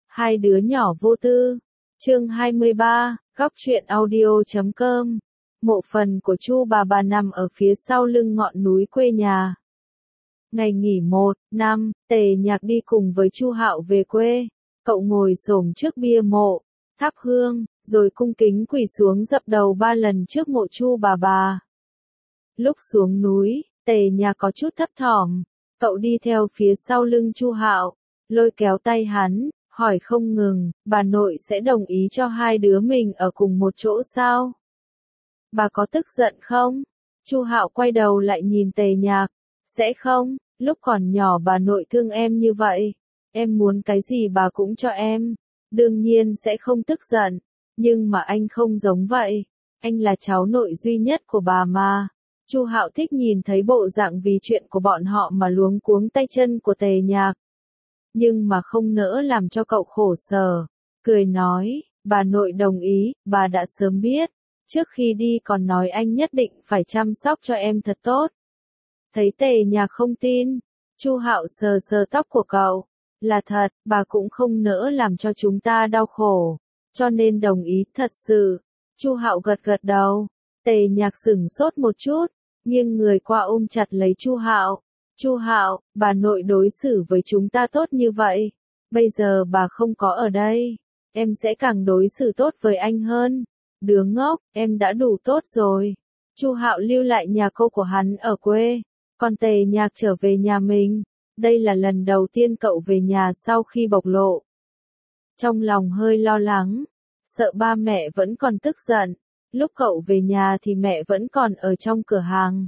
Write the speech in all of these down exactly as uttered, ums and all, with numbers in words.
Hai đứa nhỏ vô tư. Chương hai mươi ba, góc truyện audio chấm com. Mộ phần của Chu bà bà nằm ở phía sau lưng ngọn núi quê nhà. Ngày nghỉ một, năm, Tề Nhạc đi cùng với Chu Hạo về quê. Cậu ngồi xổm trước bia mộ, thắp hương, rồi cung kính quỳ xuống dập đầu ba lần trước mộ Chu bà bà. Lúc xuống núi, Tề Nhạc có chút thấp thỏm. Cậu đi theo phía sau lưng Chu Hạo, lôi kéo tay hắn, hỏi không ngừng, bà nội sẽ đồng ý cho hai đứa mình ở cùng một chỗ sao? Bà có tức giận không? Chu Hạo quay đầu lại nhìn Tề Nhạc, sẽ không, lúc còn nhỏ bà nội thương em như vậy, em muốn cái gì bà cũng cho em, đương nhiên sẽ không tức giận, nhưng mà anh không giống vậy, anh là cháu nội duy nhất của bà mà. Chu Hạo thích nhìn thấy bộ dạng vì chuyện của bọn họ mà luống cuống tay chân của Tề Nhạc, nhưng mà không nỡ làm cho cậu khổ sở, cười nói, bà nội đồng ý, bà đã sớm biết, trước khi đi còn nói anh nhất định phải chăm sóc cho em thật tốt. Thấy Tề Nhạc không tin, Chu Hạo sờ sờ tóc của cậu, là thật, bà cũng không nỡ làm cho chúng ta đau khổ, cho nên đồng ý thật sự. Chu Hạo gật gật đầu, Tề Nhạc sửng sốt một chút, nghiêng người qua ôm chặt lấy Chu Hạo. Chu Hạo, bà nội đối xử với chúng ta tốt như vậy, bây giờ bà không có ở đây, em sẽ càng đối xử tốt với anh hơn. Đứa ngốc, em đã đủ tốt rồi. Chu Hạo lưu lại nhà cô của hắn ở quê, còn Tề Nhạc trở về nhà mình. Đây là lần đầu tiên cậu về nhà sau khi bộc lộ. Trong lòng hơi lo lắng, sợ ba mẹ vẫn còn tức giận. Lúc cậu về nhà thì mẹ vẫn còn ở trong cửa hàng.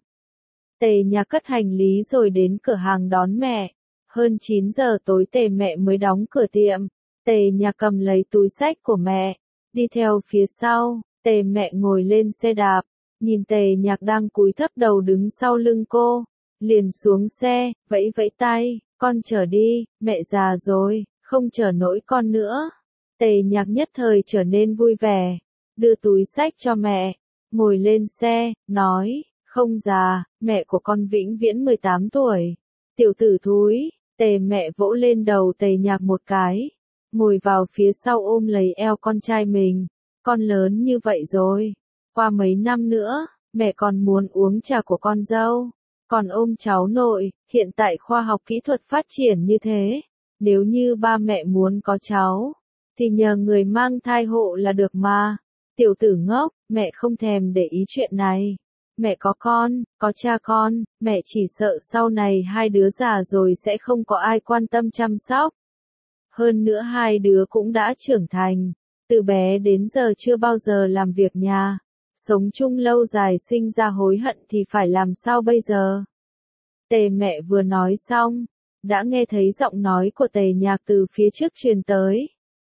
Tề Nhạc cất hành lý rồi đến cửa hàng đón mẹ. Hơn chín giờ tối Tề mẹ mới đóng cửa tiệm. Tề Nhạc cầm lấy túi xách của mẹ, đi theo phía sau. Tề mẹ ngồi lên xe đạp, nhìn Tề Nhạc đang cúi thấp đầu đứng sau lưng cô, liền xuống xe, vẫy vẫy tay, con chở đi, mẹ già rồi, không chở nổi con nữa. Tề Nhạc nhất thời trở nên vui vẻ, đưa túi xách cho mẹ, ngồi lên xe, nói, không già, mẹ của con vĩnh viễn mười tám tuổi. Tiểu tử thúi. Tề mẹ vỗ lên đầu Tề Nhạc một cái, ngồi vào phía sau ôm lấy eo con trai mình. Con lớn như vậy rồi, qua mấy năm nữa, mẹ còn muốn uống trà của con dâu, còn ôm cháu nội. Hiện tại khoa học kỹ thuật phát triển như thế, nếu như ba mẹ muốn có cháu, thì nhờ người mang thai hộ là được mà. Tiểu tử ngốc, mẹ không thèm để ý chuyện này. Mẹ có con, có cha con, mẹ chỉ sợ sau này hai đứa già rồi sẽ không có ai quan tâm chăm sóc. Hơn nữa hai đứa cũng đã trưởng thành, từ bé đến giờ chưa bao giờ làm việc nhà, sống chung lâu dài sinh ra hối hận thì phải làm sao bây giờ? Tề mẹ vừa nói xong, đã nghe thấy giọng nói của Tề Nhạc từ phía trước truyền tới.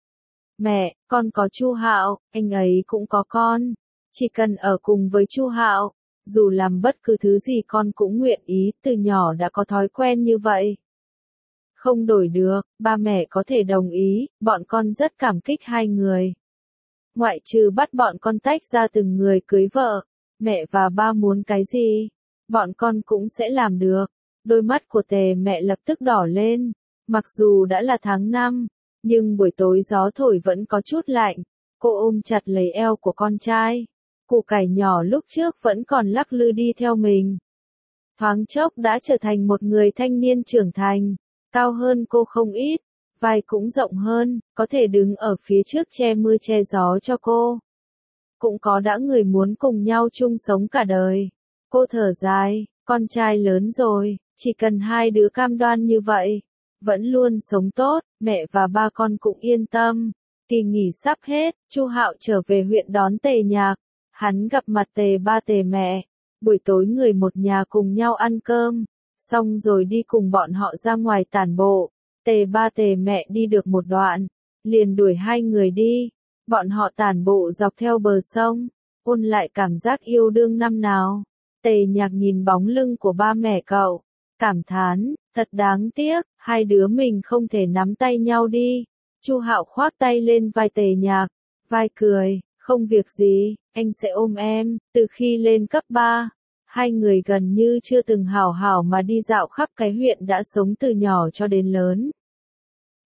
Mẹ, con có Chu Hạo, anh ấy cũng có con, chỉ cần ở cùng với Chu Hạo, dù làm bất cứ thứ gì con cũng nguyện ý, từ nhỏ đã có thói quen như vậy. Không đổi được, ba mẹ có thể đồng ý, bọn con rất cảm kích hai người. Ngoại trừ bắt bọn con tách ra từng người cưới vợ, mẹ và ba muốn cái gì, bọn con cũng sẽ làm được. Đôi mắt của Tề mẹ lập tức đỏ lên, mặc dù đã là tháng năm, nhưng buổi tối gió thổi vẫn có chút lạnh, cô ôm chặt lấy eo của con trai. Củ cải nhỏ lúc trước vẫn còn lắc lư đi theo mình. Thoáng chốc đã trở thành một người thanh niên trưởng thành, cao hơn cô không ít, vai cũng rộng hơn, có thể đứng ở phía trước che mưa che gió cho cô. Cũng có đã người muốn cùng nhau chung sống cả đời. Cô thở dài, con trai lớn rồi, chỉ cần hai đứa cam đoan như vậy, vẫn luôn sống tốt, mẹ và ba con cũng yên tâm. Kỳ nghỉ sắp hết, Chu Hạo trở về huyện đón Tề Nhạc. Hắn gặp mặt Tề ba Tề mẹ, buổi tối người một nhà cùng nhau ăn cơm, xong rồi đi cùng bọn họ ra ngoài tản bộ. Tề ba Tề mẹ đi được một đoạn, liền đuổi hai người đi. Bọn họ tản bộ dọc theo bờ sông, ôn lại cảm giác yêu đương năm nào. Tề Nhạc nhìn bóng lưng của ba mẹ cậu, cảm thán, thật đáng tiếc, hai đứa mình không thể nắm tay nhau đi. Chu Hạo khoác tay lên vai Tề Nhạc, vai cười, không việc gì, anh sẽ ôm em. Từ khi lên cấp ba, hai người gần như chưa từng hảo hảo mà đi dạo khắp cái huyện đã sống từ nhỏ cho đến lớn.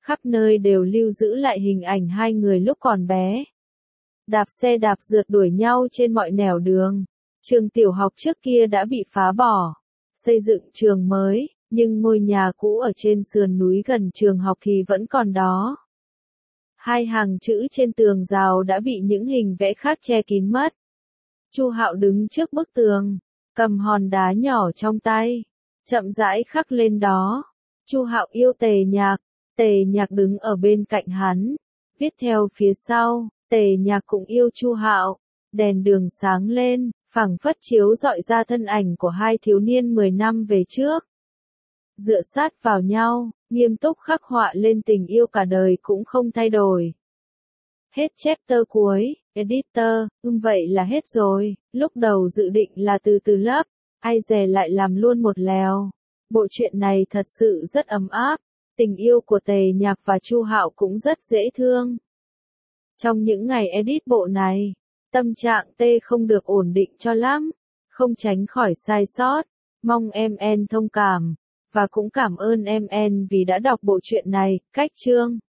Khắp nơi đều lưu giữ lại hình ảnh hai người lúc còn bé. Đạp xe đạp rượt đuổi nhau trên mọi nẻo đường. Trường tiểu học trước kia đã bị phá bỏ, xây dựng trường mới, nhưng ngôi nhà cũ ở trên sườn núi gần trường học thì vẫn còn đó. Hai hàng chữ trên tường rào đã bị những hình vẽ khác che kín mất. Chu Hạo đứng trước bức tường, cầm hòn đá nhỏ trong tay, chậm rãi khắc lên đó. Chu Hạo yêu Tề Nhạc, Tề Nhạc đứng ở bên cạnh hắn, viết theo phía sau, Tề Nhạc cũng yêu Chu Hạo. Đèn đường sáng lên, phảng phất chiếu rọi ra thân ảnh của hai thiếu niên mười năm về trước. Dựa sát vào nhau, nghiêm túc khắc họa lên tình yêu cả đời cũng không thay đổi. Hết chapter cuối, editor, ưm vậy là hết rồi, lúc đầu dự định là từ từ lấp, ai dè lại làm luôn một lèo. Bộ truyện này thật sự rất ấm áp, tình yêu của Tề Nhạc và Chu Hạo cũng rất dễ thương. Trong những ngày edit bộ này, tâm trạng Tê không được ổn định cho lắm, không tránh khỏi sai sót, mong em en thông cảm, và cũng cảm ơn em en vì đã đọc bộ truyện này, cách chương.